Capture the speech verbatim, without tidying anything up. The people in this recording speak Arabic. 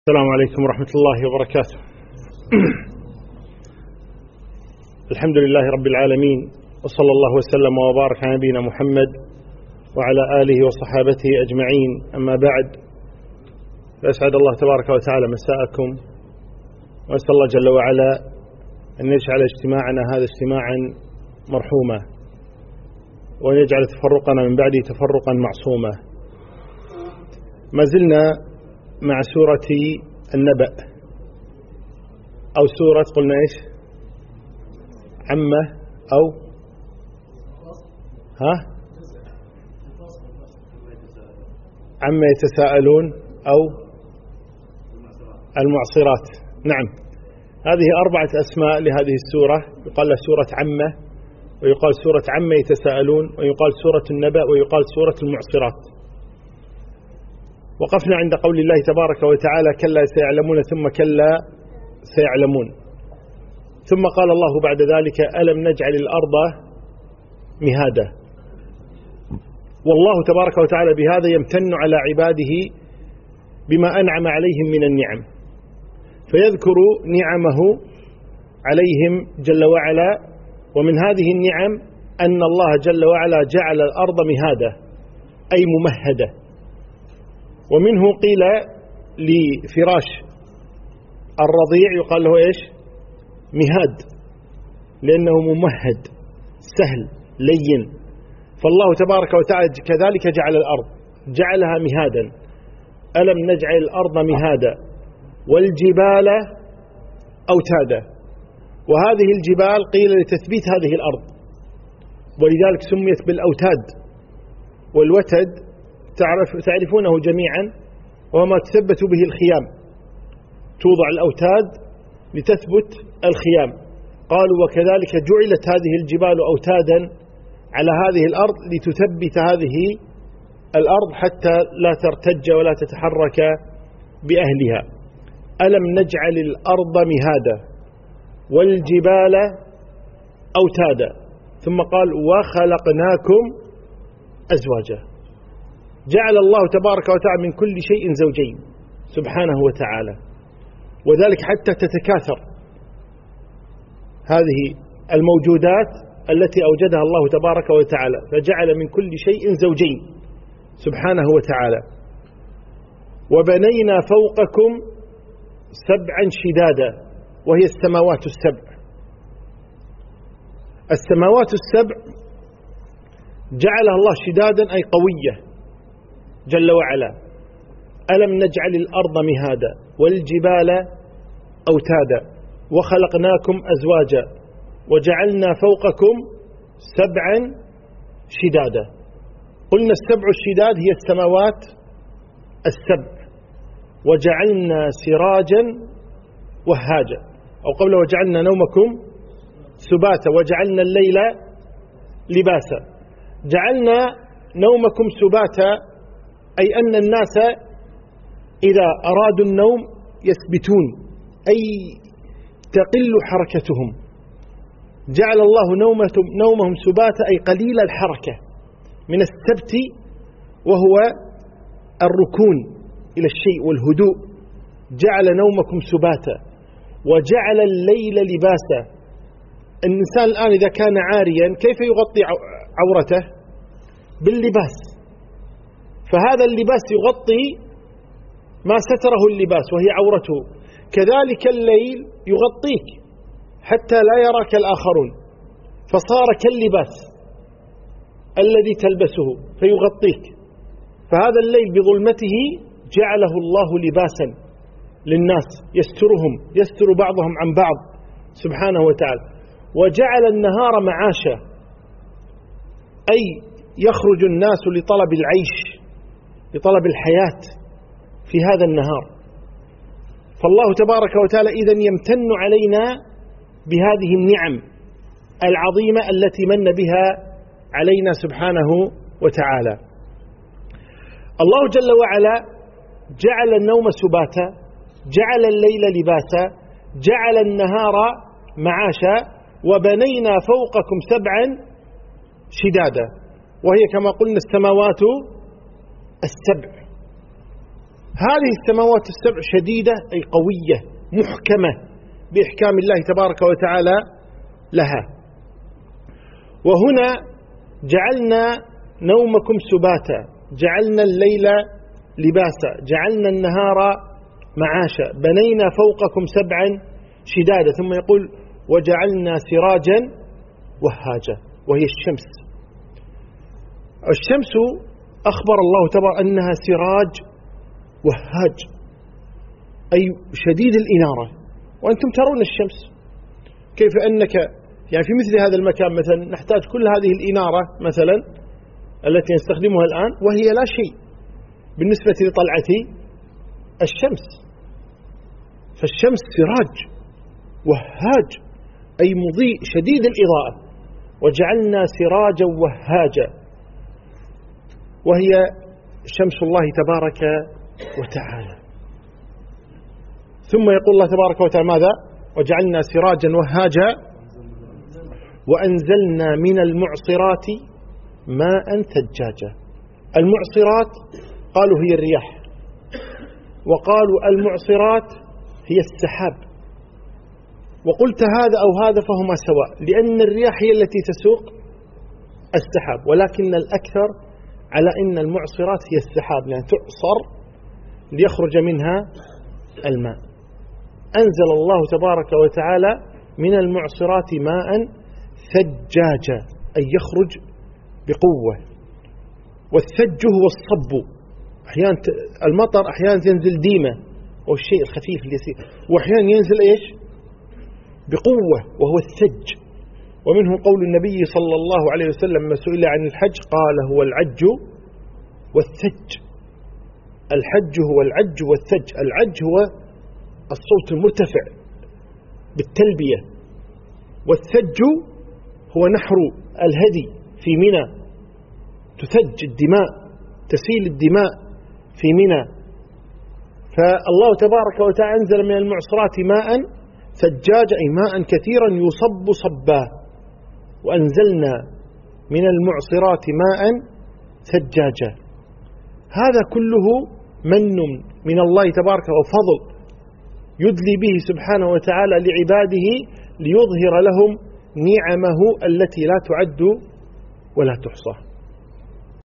السلام عليكم ورحمة الله وبركاته. الحمد لله رب العالمين، وصلى الله وسلم وبارك على نبينا محمد وعلى آله وصحابته أجمعين، أما بعد، فأسعد الله تبارك وتعالى مساءكم، وأسأل الله جل وعلا أن يجعل اجتماعنا هذا اجتماعا مرحوما، وأن يجعل تفرقنا من بعده تفرقا معصوما. ما زلنا مع سورة النبأ، أو سورة قلنا إيش عمة أو ها عما يتساءلون أو المعصرات. نعم، هذه أربعة أسماء لهذه السورة، يقال لها سورة عمة، ويقال سورة عما يتساءلون، ويقال سورة النبأ، ويقال سورة المعصرات. وقفنا عند قول الله تبارك وتعالى: كلا سيعلمون ثم كلا سيعلمون. ثم قال الله بعد ذلك: ألم نجعل الأرض مهادا. والله تبارك وتعالى بهذا يمتن على عباده بما أنعم عليهم من النعم، فيذكر نعمه عليهم جل وعلا. ومن هذه النعم أن الله جل وعلا جعل الأرض مهادا، أي ممهدة. ومنه قيل لفراش الرضيع يقال له إيش؟ مهاد، لأنه ممهد سهل لين. فالله تبارك وتعالى كذلك جعل الأرض، جعلها مهادا. ألم نجعل الأرض مهادا والجبال أوتادا. وهذه الجبال قيل لتثبيت هذه الأرض، ولذلك سميت بالأوتاد. والوتد تعرف تعرفونه جميعا، وهو ما تثبت به الخيام، توضع الأوتاد لتثبت الخيام. قالوا: وكذلك جعلت هذه الجبال أوتادا على هذه الأرض لتثبت هذه الأرض حتى لا ترتج ولا تتحرك بأهلها. ألم نجعل الأرض مهادا والجبال أوتادا. ثم قال: وخلقناكم أزواجا. جعل الله تبارك وتعالى من كل شيء زوجين سبحانه وتعالى، وذلك حتى تتكاثر هذه الموجودات التي أوجدها الله تبارك وتعالى، فجعل من كل شيء زوجين سبحانه وتعالى. وبنينا فوقكم سبعا شدادا، وهي السماوات السبع. السماوات السبع جعلها الله شدادا، أي قوية جل وعلا. ألم نجعل الأرض مهادا والجبال أوتادا وخلقناكم أزواجا وجعلنا فوقكم سبعا شدادا. قلنا السبع الشداد هي السماوات السبع. وجعلنا سراجا وهاجا، أو قبل وجعلنا نومكم سباتا وجعلنا الليل لباسا. جعلنا نومكم سباتا، أي أن الناس إذا أرادوا النوم يثبتون، أي تقل حركتهم. جعل الله نومهم, نومهم سباتا، أي قليل الحركة من السبت، وهو الركون إلى الشيء والهدوء. جعل نومكم سباتا وجعل الليل لباسا. الإنسان الآن إذا كان عاريا كيف يغطي عورته؟ باللباس، فهذا اللباس يغطي ما ستره اللباس وهي عورته. كذلك الليل يغطيك حتى لا يراك الآخرون، فصار كاللباس الذي تلبسه فيغطيك. فهذا الليل بظلمته جعله الله لباسا للناس، يسترهم، يستر بعضهم عن بعض سبحانه وتعالى. وجعل النهار معاشا، أي يخرج الناس لطلب العيش، لطلب الحياة في هذا النهار. فالله تبارك وتعالى إذن يمتن علينا بهذه النعم العظيمة التي من بها علينا سبحانه وتعالى. الله جل وعلا جعل النوم سباتا، جعل الليل لباسا، جعل النهار معاشا، وبنينا فوقكم سبعا شدادا، وهي كما قلنا السماوات السبع. هذه السماوات السبع شديدة أي قوية محكمة بإحكام الله تبارك وتعالى لها. وهنا جعلنا نومكم سباتا، جعلنا الليل لباسا، جعلنا النهار معاشا، بنينا فوقكم سبعا شدادا. ثم يقول وجعلنا سراجا وهاجا، وهي الشمس. الشمس أخبر الله تبارك أنها سراج وهاج أي شديد الإنارة، وأنتم ترون الشمس. كيف أنك يعني في مثل هذا المكان مثلا نحتاج كل هذه الإنارة مثلا التي نستخدمها الآن وهي لا شيء بالنسبة لطلعة الشمس. فالشمس سراج وهاج أي مضيء شديد الإضاءة. وجعلنا سراجا وهاجا، وهي شمس الله تبارك وتعالى. ثم يقول الله تبارك وتعالى ماذا؟ وجعلنا سراجا وهاجا وأنزلنا من المعصرات ماء ثجاجا. المعصرات قالوا هي الرياح، وقالوا المعصرات هي السحاب، وقلت هذا أو هذا فهما سواء، لأن الرياح هي التي تسوق السحاب، ولكن الأكثر على أن المعصرات هي السحاب، لأن تعصر ليخرج منها الماء. أنزل الله تبارك وتعالى من المعصرات ماء ثجاجا أي يخرج بقوة. والثج هو الصب، أحيانا المطر أحيانا ينزل ديمة أو الشيء الخفيف اليسير، وأحيانا ينزل إيش بقوة وهو الثج. ومنه قول النبي صلى الله عليه وسلم ما سئل عن الحج قال هو العج والثج. الحج هو العج والثج. العج هو الصوت المرتفع بالتلبية، والثج هو نحر الهدي في منى، تثج الدماء، تسيل الدماء في منى. فالله تبارك وتعالى أنزل من المعصرات ماء ثجاج أي ماء كثيرا يصب صبا، وأنزلنا من المعصرات ماء ثجاجا. هذا كله من من الله تبارك وفضل يدلي به سبحانه وتعالى لعباده ليظهر لهم نعمه التي لا تعد ولا تحصى.